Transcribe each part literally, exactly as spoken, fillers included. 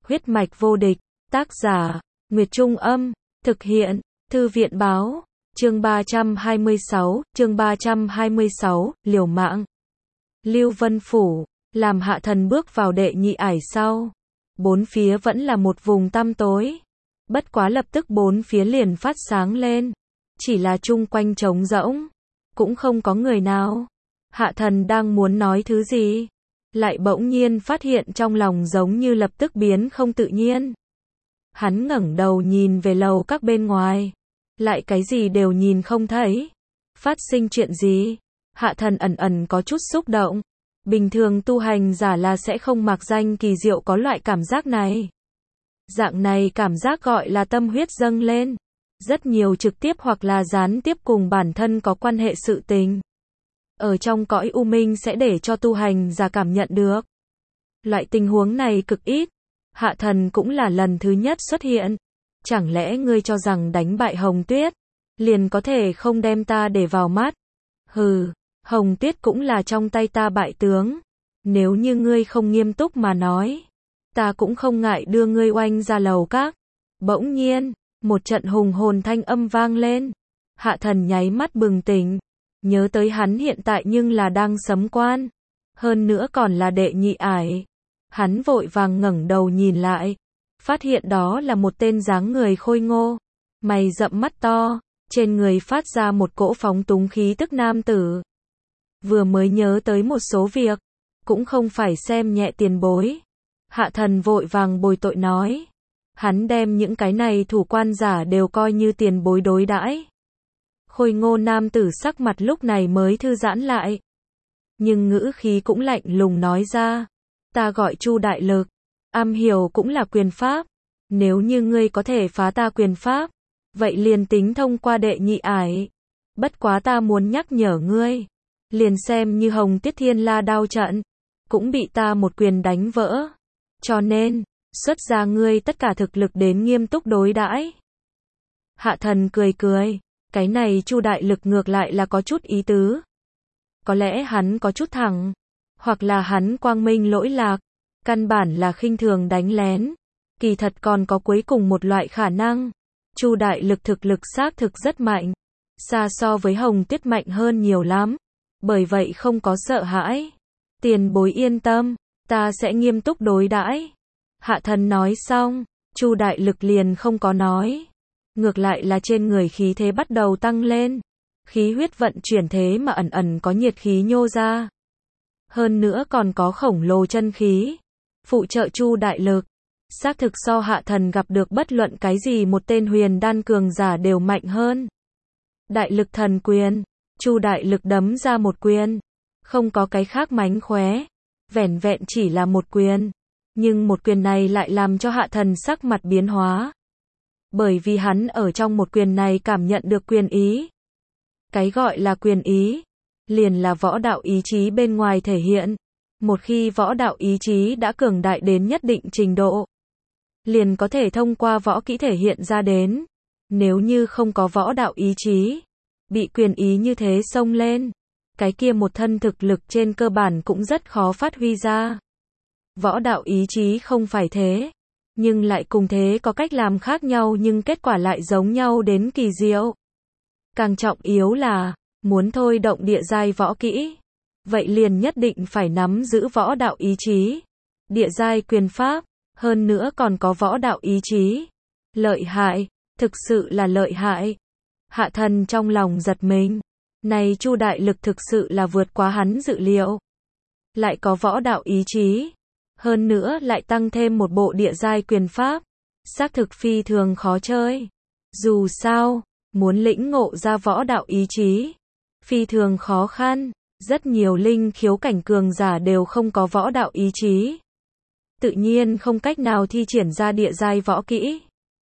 Huyết mạch vô địch, tác giả, Nguyệt Trung Âm, thực hiện, Thư viện Báo, chương ba trăm hai mươi sáu, chương ba trăm hai mươi sáu, liều mạng. Lưu Vân Phủ, làm Hạ Thần bước vào đệ nhị ải sau. Bốn phía vẫn là một vùng tăm tối. Bất quá lập tức bốn phía liền phát sáng lên. Chỉ là chung quanh trống rỗng. Cũng không có người nào. Hạ Thần đang muốn nói thứ gì. Lại bỗng nhiên phát hiện trong lòng giống như lập tức biến không tự nhiên. Hắn ngẩng đầu nhìn về lầu các bên ngoài. Lại cái gì đều nhìn không thấy. Phát sinh chuyện gì? Hạ Thần ẩn ẩn có chút xúc động. Bình thường tu hành giả là sẽ không mặc danh kỳ diệu có loại cảm giác này. Dạng này cảm giác gọi là tâm huyết dâng lên. Rất nhiều trực tiếp hoặc là gián tiếp cùng bản thân có quan hệ sự tình. Ở trong cõi u minh sẽ để cho tu hành giả cảm nhận được. Loại tình huống này cực ít. Hạ Thần cũng là lần thứ nhất xuất hiện. Chẳng lẽ ngươi cho rằng đánh bại Hồng Tuyết, liền có thể không đem ta để vào mắt? Hừ, Hồng Tuyết cũng là trong tay ta bại tướng. Nếu như ngươi không nghiêm túc mà nói, ta cũng không ngại đưa ngươi oanh ra lầu các. Bỗng nhiên, một trận hùng hồn thanh âm vang lên. Hạ Thần nháy mắt bừng tỉnh. Nhớ tới hắn hiện tại nhưng là đang sấm quan. Hơn nữa còn là đệ nhị ải. Hắn vội vàng ngẩng đầu nhìn lại. Phát hiện đó là một tên dáng người khôi ngô. Mày rậm mắt to. Trên người phát ra một cỗ phóng túng khí tức nam tử. Vừa mới nhớ tới một số việc. Cũng không phải xem nhẹ tiền bối. Hạ Thần vội vàng bồi tội nói. Hắn đem những cái này thủ quan giả đều coi như tiền bối đối đãi. Khôi ngô nam tử sắc mặt lúc này mới thư giãn lại. Nhưng ngữ khí cũng lạnh lùng nói ra. Ta gọi Chu Đại Lực. Am hiểu cũng là quyền pháp. Nếu như ngươi có thể phá ta quyền pháp, vậy liền tính thông qua đệ nhị ải. Bất quá ta muốn nhắc nhở ngươi. Liền xem như Hồng Tiết Thiên La đao trận. Cũng bị ta một quyền đánh vỡ. Cho nên, xuất ra ngươi tất cả thực lực đến nghiêm túc đối đãi. Hạ Thần cười cười. Cái này Chu Đại Lực ngược lại là có chút ý tứ. Có lẽ hắn có chút thẳng. Hoặc là hắn quang minh lỗi lạc. Căn bản là khinh thường đánh lén. Kỳ thật còn có cuối cùng một loại khả năng. Chu Đại Lực thực lực xác thực rất mạnh. Xa so với Hồng Tuyết mạnh hơn nhiều lắm. Bởi vậy không có sợ hãi. Tiền bối yên tâm. Ta sẽ nghiêm túc đối đãi. Hạ Thần nói xong. Chu Đại Lực liền không có nói. Ngược lại là trên người khí thế bắt đầu tăng lên. Khí huyết vận chuyển thế mà ẩn ẩn có nhiệt khí nhô ra. Hơn nữa còn có khổng lồ chân khí. Phụ trợ Chu Đại Lực. Xác thực so Hạ Thần gặp được bất luận cái gì một tên huyền đan cường giả đều mạnh hơn. Đại Lực thần quyền. Chu Đại Lực đấm ra một quyền. Không có cái khác mánh khóe. Vẻn vẹn chỉ là một quyền. Nhưng một quyền này lại làm cho Hạ Thần sắc mặt biến hóa. Bởi vì hắn ở trong một quyền này cảm nhận được quyền ý. Cái gọi là quyền ý, liền là võ đạo ý chí bên ngoài thể hiện. Một khi võ đạo ý chí đã cường đại đến nhất định trình độ, liền có thể thông qua võ kỹ thể hiện ra đến. Nếu như không có võ đạo ý chí, bị quyền ý như thế xông lên, cái kia một thân thực lực trên cơ bản cũng rất khó phát huy ra. Võ đạo ý chí không phải thế. Nhưng lại cùng thế có cách làm khác nhau nhưng kết quả lại giống nhau đến kỳ diệu. Càng trọng yếu là, muốn thôi động địa giai võ kỹ. Vậy liền nhất định phải nắm giữ võ đạo ý chí. Địa giai quyền pháp, hơn nữa còn có võ đạo ý chí. Lợi hại, thực sự là lợi hại. Hạ Thần trong lòng giật mình. Này Chu Đại Lực thực sự là vượt quá hắn dự liệu. Lại có võ đạo ý chí. Hơn nữa lại tăng thêm một bộ địa giai quyền pháp. Xác thực phi thường khó chơi. Dù sao, muốn lĩnh ngộ ra võ đạo ý chí. Phi thường khó khăn. Rất nhiều linh khiếu cảnh cường giả đều không có võ đạo ý chí. Tự nhiên không cách nào thi triển ra địa giai võ kỹ.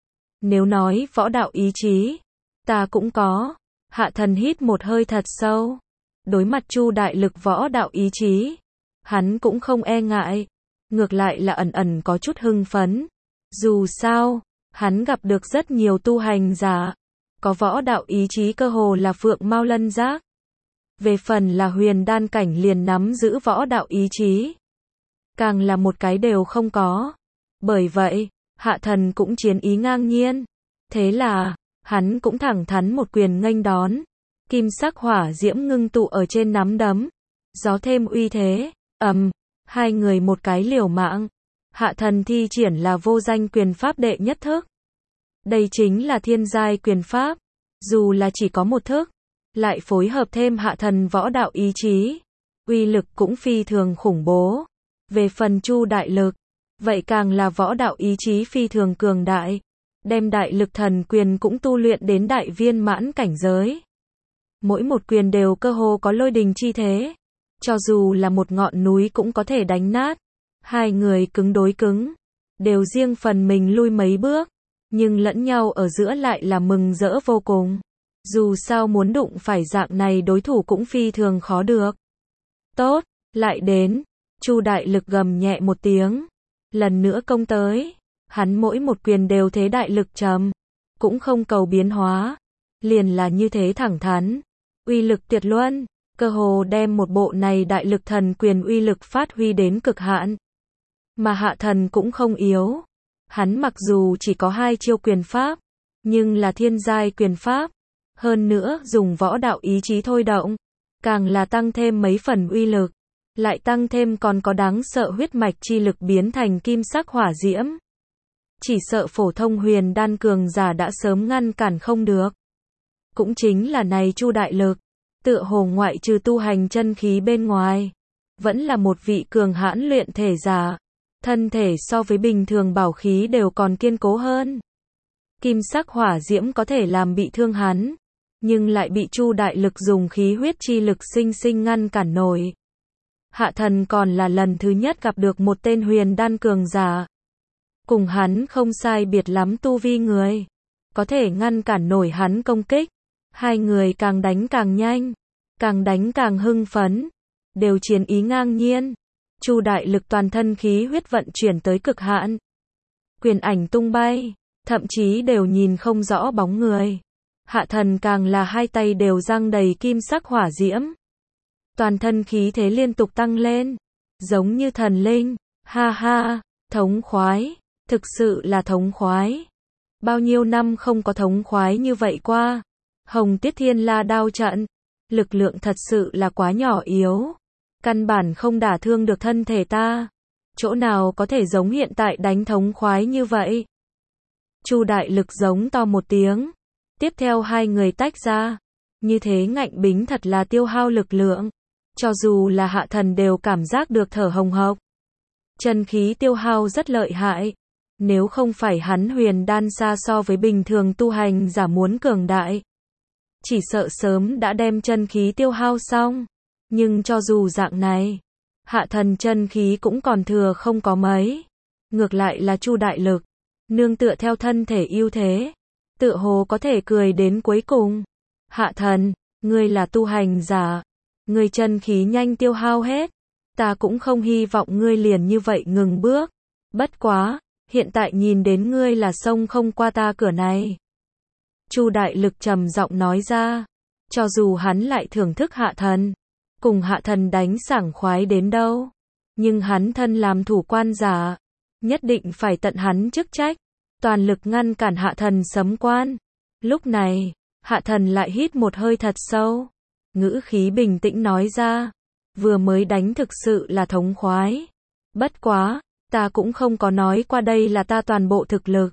Nếu nói võ đạo ý chí, ta cũng có. Hạ Thần hít một hơi thật sâu. Đối mặt Chu Đại Lực võ đạo ý chí, hắn cũng không e ngại. Ngược lại là ẩn ẩn có chút hưng phấn. Dù sao, hắn gặp được rất nhiều tu hành giả. Có võ đạo ý chí cơ hồ là phượng mao lân giác. Về phần là huyền đan cảnh liền nắm giữ võ đạo ý chí. Càng là một cái đều không có. Bởi vậy, Hạ Thần cũng chiến ý ngang nhiên. Thế là, hắn cũng thẳng thắn một quyền nghênh đón. Kim sắc hỏa diễm ngưng tụ ở trên nắm đấm. Gió thêm uy thế, ầm, hai người một cái liều mạng. Hạ Thần thi triển là vô danh quyền pháp đệ nhất thức. Đây chính là thiên giai quyền pháp. Dù là chỉ có một thức, lại phối hợp thêm Hạ Thần võ đạo ý chí, uy lực cũng phi thường khủng bố. Về phần Chu đại lực, vậy càng là võ đạo ý chí phi thường cường đại, đem đại lực thần quyền cũng tu luyện đến đại viên mãn cảnh giới. Mỗi một quyền đều cơ hồ có lôi đình chi thế, cho dù là một ngọn núi cũng có thể đánh nát. Hai người cứng đối cứng, đều riêng phần mình lui mấy bước, nhưng lẫn nhau ở giữa lại là mừng rỡ vô cùng. Dù sao muốn đụng phải dạng này đối thủ cũng phi thường khó được. Tốt, lại đến. Chu đại lực gầm nhẹ một tiếng, lần nữa công tới. Hắn mỗi một quyền đều thế đại lực trầm, cũng không cầu biến hóa, liền là như thế thẳng thắn, uy lực tuyệt luân, cơ hồ đem một bộ này đại lực thần quyền uy lực phát huy đến cực hạn. Mà Hạ Thần cũng không yếu, hắn mặc dù chỉ có hai chiêu quyền pháp, nhưng là thiên giai quyền pháp, hơn nữa dùng võ đạo ý chí thôi động, càng là tăng thêm mấy phần uy lực, lại tăng thêm còn có đáng sợ huyết mạch chi lực biến thành kim sắc hỏa diễm. Chỉ sợ phổ thông huyền đan cường giả đã sớm ngăn cản không được. Cũng chính là này Chu đại lực, tựa hồ ngoại trừ tu hành chân khí bên ngoài, vẫn là một vị cường hãn luyện thể giả, thân thể so với bình thường bảo khí đều còn kiên cố hơn. Kim sắc hỏa diễm có thể làm bị thương hắn, nhưng lại bị Chu đại lực dùng khí huyết chi lực sinh sinh ngăn cản nổi. Hạ Thần còn là lần thứ nhất gặp được một tên huyền đan cường giả, cùng hắn không sai biệt lắm tu vi người, có thể ngăn cản nổi hắn công kích. Hai người càng đánh càng nhanh, càng đánh càng hưng phấn, đều chiến ý ngang nhiên. Chu đại lực toàn thân khí huyết vận chuyển tới cực hạn, quyền ảnh tung bay, thậm chí đều nhìn không rõ bóng người. Hạ Thần càng là hai tay đều giăng đầy kim sắc hỏa diễm, toàn thân khí thế liên tục tăng lên, giống như thần linh. Ha ha, thống khoái, thực sự là thống khoái. Bao nhiêu năm không có thống khoái như vậy qua. Hồng Tiết Thiên La đao trận, lực lượng thật sự là quá nhỏ yếu, căn bản không đả thương được thân thể ta. Chỗ nào có thể giống hiện tại đánh thống khoái như vậy. Chu đại lực giống to một tiếng, tiếp theo hai người tách ra. Như thế ngạnh bính thật là tiêu hao lực lượng, cho dù là Hạ Thần đều cảm giác được thở hồng hộc. Chân khí tiêu hao rất lợi hại, nếu không phải hắn huyền đan xa so với bình thường tu hành giả muốn cường đại, chỉ sợ sớm đã đem chân khí tiêu hao xong. Nhưng cho dù dạng này, Hạ Thần chân khí cũng còn thừa không có mấy. Ngược lại là Chu đại lực, nương tựa theo thân thể ưu thế, tựa hồ có thể cười đến cuối cùng. Hạ Thần, ngươi là tu hành giả, ngươi chân khí nhanh tiêu hao hết, ta cũng không hy vọng ngươi liền như vậy ngừng bước. Bất quá, hiện tại nhìn đến ngươi là xông không qua ta cửa này. Chu đại lực trầm giọng nói ra, cho dù hắn lại thưởng thức Hạ Thần, cùng Hạ Thần đánh sảng khoái đến đâu, nhưng hắn thân làm thủ quan giả, nhất định phải tận hắn chức trách, toàn lực ngăn cản Hạ Thần sấm quan. Lúc này, Hạ Thần lại hít một hơi thật sâu, ngữ khí bình tĩnh nói ra, vừa mới đánh thực sự là thống khoái. Bất quá, ta cũng không có nói qua đây là ta toàn bộ thực lực.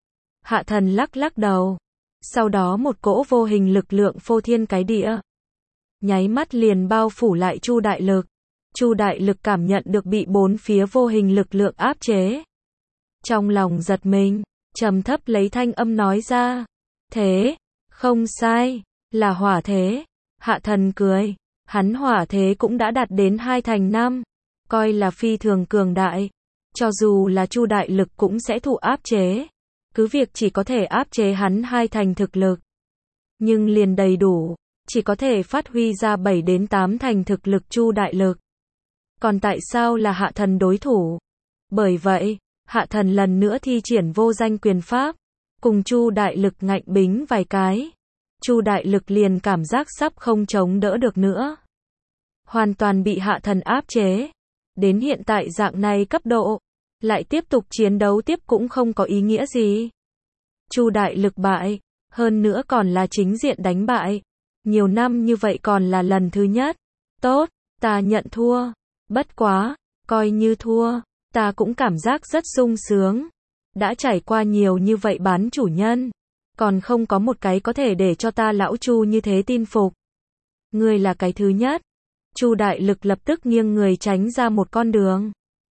Hạ Thần lắc lắc đầu, sau đó một cỗ vô hình lực lượng phô thiên cái địa, nháy mắt liền bao phủ lại Chu đại lực. Chu đại lực cảm nhận được bị bốn phía vô hình lực lượng áp chế, trong lòng giật mình, trầm thấp lấy thanh âm nói ra, thế, không sai, là hỏa thế. Hạ Thần cười, hắn hỏa thế cũng đã đạt đến hai thành năm, coi là phi thường cường đại, cho dù là Chu đại lực cũng sẽ thụ áp chế, cứ việc chỉ có thể áp chế hắn hai thành thực lực, nhưng liền đầy đủ, chỉ có thể phát huy ra bảy đến tám thành thực lực Chu đại lực. Còn tại sao là Hạ Thần đối thủ? Bởi vậy, Hạ Thần lần nữa thi triển vô danh quyền pháp, cùng Chu đại lực ngạnh bính vài cái. Chu đại lực liền cảm giác sắp không chống đỡ được nữa, hoàn toàn bị Hạ Thần áp chế. Đến hiện tại dạng này cấp độ, lại tiếp tục chiến đấu tiếp cũng không có ý nghĩa gì. Chu Đại Lực bại, hơn nữa còn là chính diện đánh bại. Nhiều năm như vậy còn là lần thứ nhất. Tốt, ta nhận thua. Bất quá, coi như thua, ta cũng cảm giác rất sung sướng. Đã trải qua nhiều như vậy bán chủ nhân, còn không có một cái có thể để cho ta lão Chu như thế tin phục. Ngươi là cái thứ nhất. Chu Đại Lực lập tức nghiêng người tránh ra một con đường.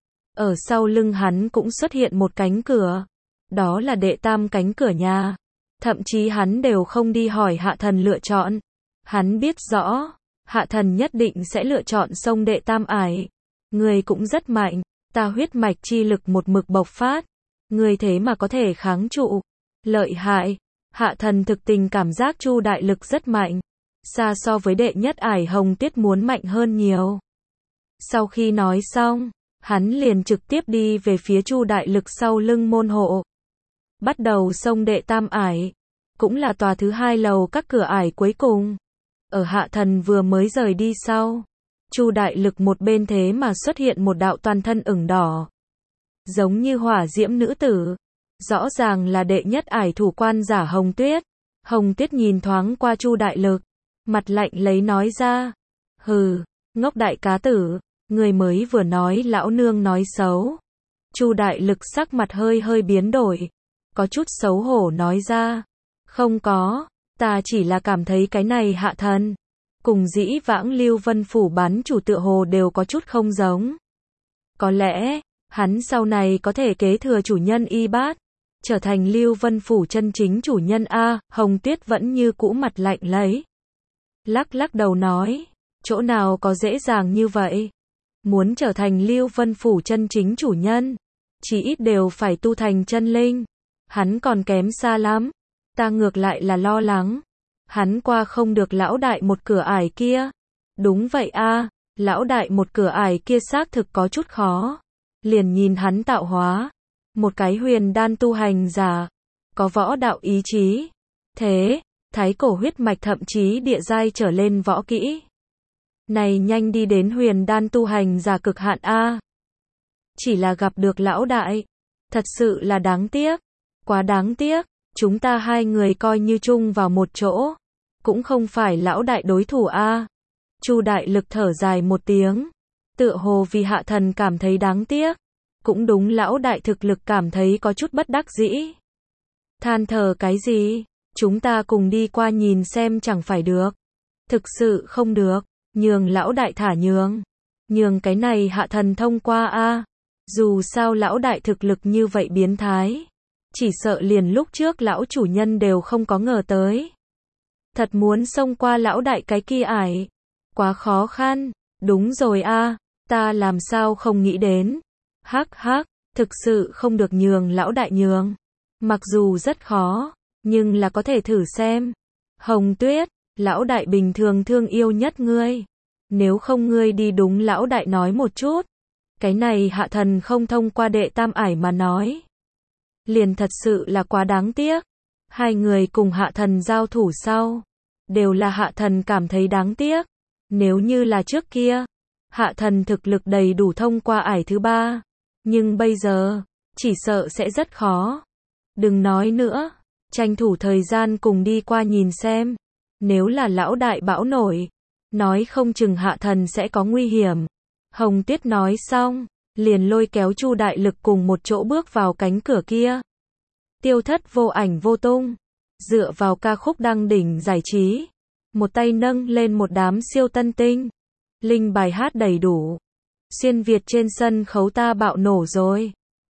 Ở sau lưng hắn cũng xuất hiện một cánh cửa. Đó là đệ tam cánh cửa nhà. Thậm chí hắn đều không đi hỏi Hạ Thần lựa chọn. Hắn biết rõ, Hạ Thần nhất định sẽ lựa chọn sông đệ tam ải. Ngươi cũng rất mạnh, ta huyết mạch chi lực một mực bộc phát. Ngươi thế mà có thể kháng trụ. Lợi hại. Hạ Thần thực tình cảm giác Chu Đại Lực rất mạnh. Xa so với đệ nhất ải Hồng Tuyết muốn mạnh hơn nhiều. Sau khi nói xong, hắn liền trực tiếp đi về phía Chu Đại Lực sau lưng môn hộ. Bắt đầu xông đệ tam ải. Cũng là tòa thứ hai lầu các cửa ải cuối cùng. Ở Hạ Thần vừa mới rời đi sau, Chu Đại Lực một bên thế mà xuất hiện một đạo toàn thân ửng đỏ. Giống như hỏa diễm nữ tử. Rõ ràng là đệ nhất ải thủ quan giả Hồng Tuyết. Hồng Tuyết nhìn thoáng qua Chu Đại Lực. Mặt lạnh lấy nói ra. Hừ, ngốc đại cá tử. Người mới vừa nói lão nương nói xấu. Chu Đại Lực sắc mặt hơi hơi biến đổi. Có chút xấu hổ nói ra. Không có, ta chỉ là cảm thấy cái này Hạ Thần. Cùng dĩ vãng Lưu Vân Phủ bán chủ tựa hồ đều có chút không giống. Có lẽ, hắn sau này có thể kế thừa chủ nhân y bát. Trở thành Lưu Vân Phủ chân chính chủ nhân A. Hồng Tuyết vẫn như cũ mặt lạnh lấy. Lắc lắc đầu nói. Chỗ nào có dễ dàng như vậy. Muốn trở thành Lưu Vân Phủ chân chính chủ nhân, chỉ ít đều phải tu thành chân linh. Hắn còn kém xa lắm. Ta ngược lại là lo lắng. Hắn qua không được lão đại một cửa ải kia. Đúng vậy a, lão đại một cửa ải kia xác thực có chút khó. Liền nhìn hắn tạo hóa. Một cái huyền đan tu hành giả. Có võ đạo ý chí. Thế, thái cổ huyết mạch thậm chí địa giai trở lên võ kỹ. Này nhanh đi đến huyền đan tu hành giả cực hạn a. Chỉ là gặp được lão đại. Thật sự là đáng tiếc. Quá đáng tiếc. Chúng ta hai người coi như chung vào một chỗ. Cũng không phải lão đại đối thủ a. Chu Đại Lực thở dài một tiếng. Tựa hồ vì Hạ Thần cảm thấy đáng tiếc. Cũng đúng lão đại thực lực cảm thấy có chút bất đắc dĩ. Than thở cái gì? Chúng ta cùng đi qua nhìn xem chẳng phải được. Thực sự không được. Nhường lão đại thả nhường. Nhường cái này Hạ Thần thông qua a. Dù sao lão đại thực lực như vậy biến thái. Chỉ sợ liền lúc trước lão chủ nhân đều không có ngờ tới. Thật muốn xông qua lão đại cái kia ải. Quá khó khăn. Đúng rồi a, ta làm sao không nghĩ đến. Hắc hắc, thực sự không được nhường lão đại nhường. Mặc dù rất khó, nhưng là có thể thử xem. Hồng Tuyết, lão đại bình thường thương yêu nhất ngươi. Nếu không ngươi đi đúng lão đại nói một chút. Cái này Hạ Thần không thông qua đệ tam ải mà nói. Liền thật sự là quá đáng tiếc. Hai người cùng Hạ Thần giao thủ sau. Đều là Hạ Thần cảm thấy đáng tiếc. Nếu như là trước kia. Hạ Thần thực lực đầy đủ thông qua ải thứ ba. Nhưng bây giờ, chỉ sợ sẽ rất khó. Đừng nói nữa. Tranh thủ thời gian cùng đi qua nhìn xem. Nếu là lão đại bão nổi. Nói không chừng Hạ Thần sẽ có nguy hiểm. Hồng Tuyết nói xong. Liền lôi kéo Chu Đại Lực cùng một chỗ bước vào cánh cửa kia. Tiêu Thất vô ảnh vô tung. Dựa vào ca khúc đăng đỉnh giải trí. Một tay nâng lên một đám siêu tân tinh. Linh bài hát đầy đủ. Xuyên Việt trên sân khấu ta bạo nổ rồi.